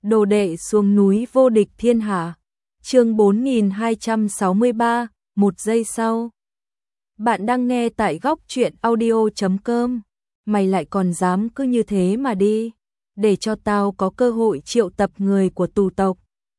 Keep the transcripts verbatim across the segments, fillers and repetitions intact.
Đồ đệ xuống núi vô địch thiên hạ. Chương bốn nghìn hai trăm sáu mươi ba, một giây sau. Bạn đang nghe tại góc truyện audio chấm com. Mày lại còn dám cứ như thế mà đi, để cho tao có cơ hội triệu tập người của tù tộc.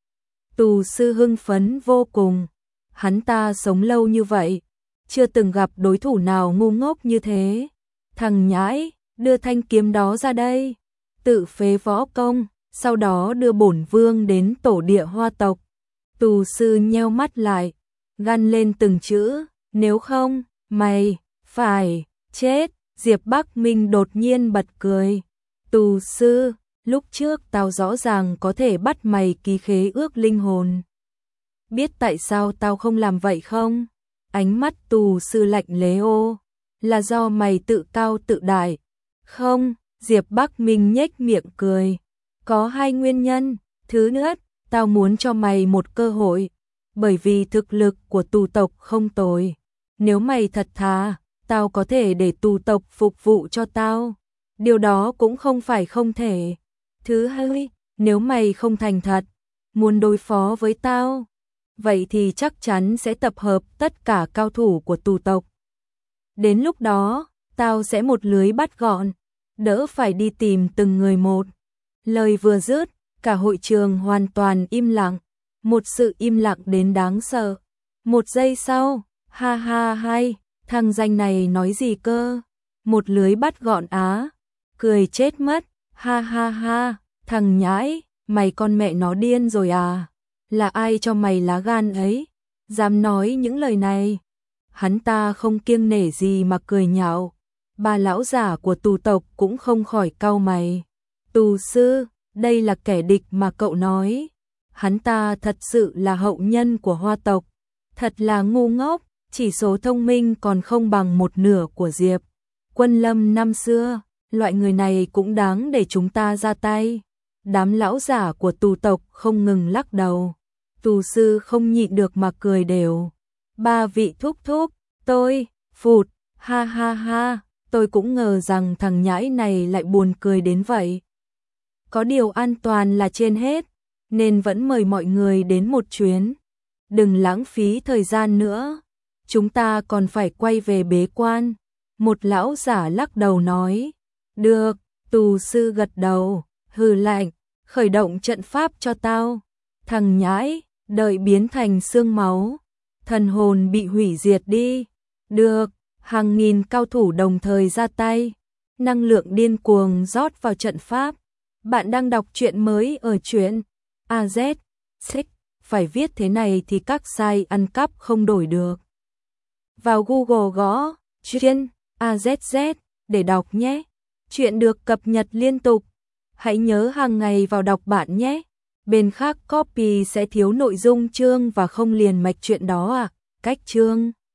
Tù sư hưng phấn vô cùng, hắn ta sống lâu như vậy, chưa từng gặp đối thủ nào ngu ngốc như thế. Thằng nhãi, đưa thanh kiếm đó ra đây, tự phế võ công, sau đó đưa bổn vương đến tổ địa Hoa tộc. Tù sư nheo mắt lại, gằn lên từng chữ, nếu không, mày phải chết. Diệp Bắc Minh đột nhiên bật cười. Tù sư, lúc trước tao rõ ràng có thể bắt mày ký khế ước linh hồn. Biết tại sao tao không làm vậy không? Ánh mắt tù sư lạnh lẽo. Là do mày tự cao tự đại. Không, Diệp Bắc Minh nhếch miệng cười. Có hai nguyên nhân. Thứ nhất, tao muốn cho mày một cơ hội. Bởi vì thực lực của tù tộc không tồi. Nếu mày thật thà, tao có thể để tù tộc phục vụ cho tao. Điều đó cũng không phải không thể. Thứ hai, nếu mày không thành thật, muốn đối phó với tao, vậy thì chắc chắn sẽ tập hợp tất cả cao thủ của tù tộc. Đến lúc đó, tao sẽ một lưới bắt gọn, đỡ phải đi tìm từng người một. Lời vừa dứt, cả hội trường hoàn toàn im lặng, một sự im lặng đến đáng sợ. Một giây sau, ha ha hay, thằng danh này nói gì cơ? Một lưới bắt gọn á? Cười chết mất, ha ha ha, thằng nhãi, mày con mẹ nó điên rồi à? Là ai cho mày lá gan ấy? Dám nói những lời này? Hắn ta không kiêng nể gì mà cười nhạo. Ba lão giả của tù tộc cũng không khỏi cau mày. Tù sư, đây là kẻ địch mà cậu nói. Hắn ta thật sự là hậu nhân của Hoa tộc. Thật là ngu ngốc, chỉ số thông minh còn không bằng một nửa của Diệp Quân Lâm năm xưa. Loại người này cũng đáng để chúng ta ra tay. Đám lão giả của tù tộc không ngừng lắc đầu. Tù sư không nhịn được mà cười đều. Ba vị thúc thúc, tôi, phụt, ha ha ha, tôi cũng ngờ rằng thằng nhãi này lại buồn cười đến vậy. Có điều an toàn là trên hết, nên vẫn mời mọi người đến một chuyến. Đừng lãng phí thời gian nữa, chúng ta còn phải quay về bế quan. Một lão giả lắc đầu nói. Được, tù sư gật đầu, hừ lạnh, khởi động trận pháp cho tao. Thằng nhãi, đợi biến thành xương máu, thần hồn bị hủy diệt đi. Được, hàng nghìn cao thủ đồng thời ra tay, năng lượng điên cuồng rót vào trận pháp. Bạn đang đọc truyện mới ở truyện a zét xích, phải viết thế này thì các site ăn cắp không đổi được. Vào Google gõ truyện a zét zét để đọc nhé. Chuyện được cập nhật liên tục. Hãy nhớ hàng ngày vào đọc bạn nhé. Bên khác copy sẽ thiếu nội dung chương và không liền mạch chuyện đó à. Cách chương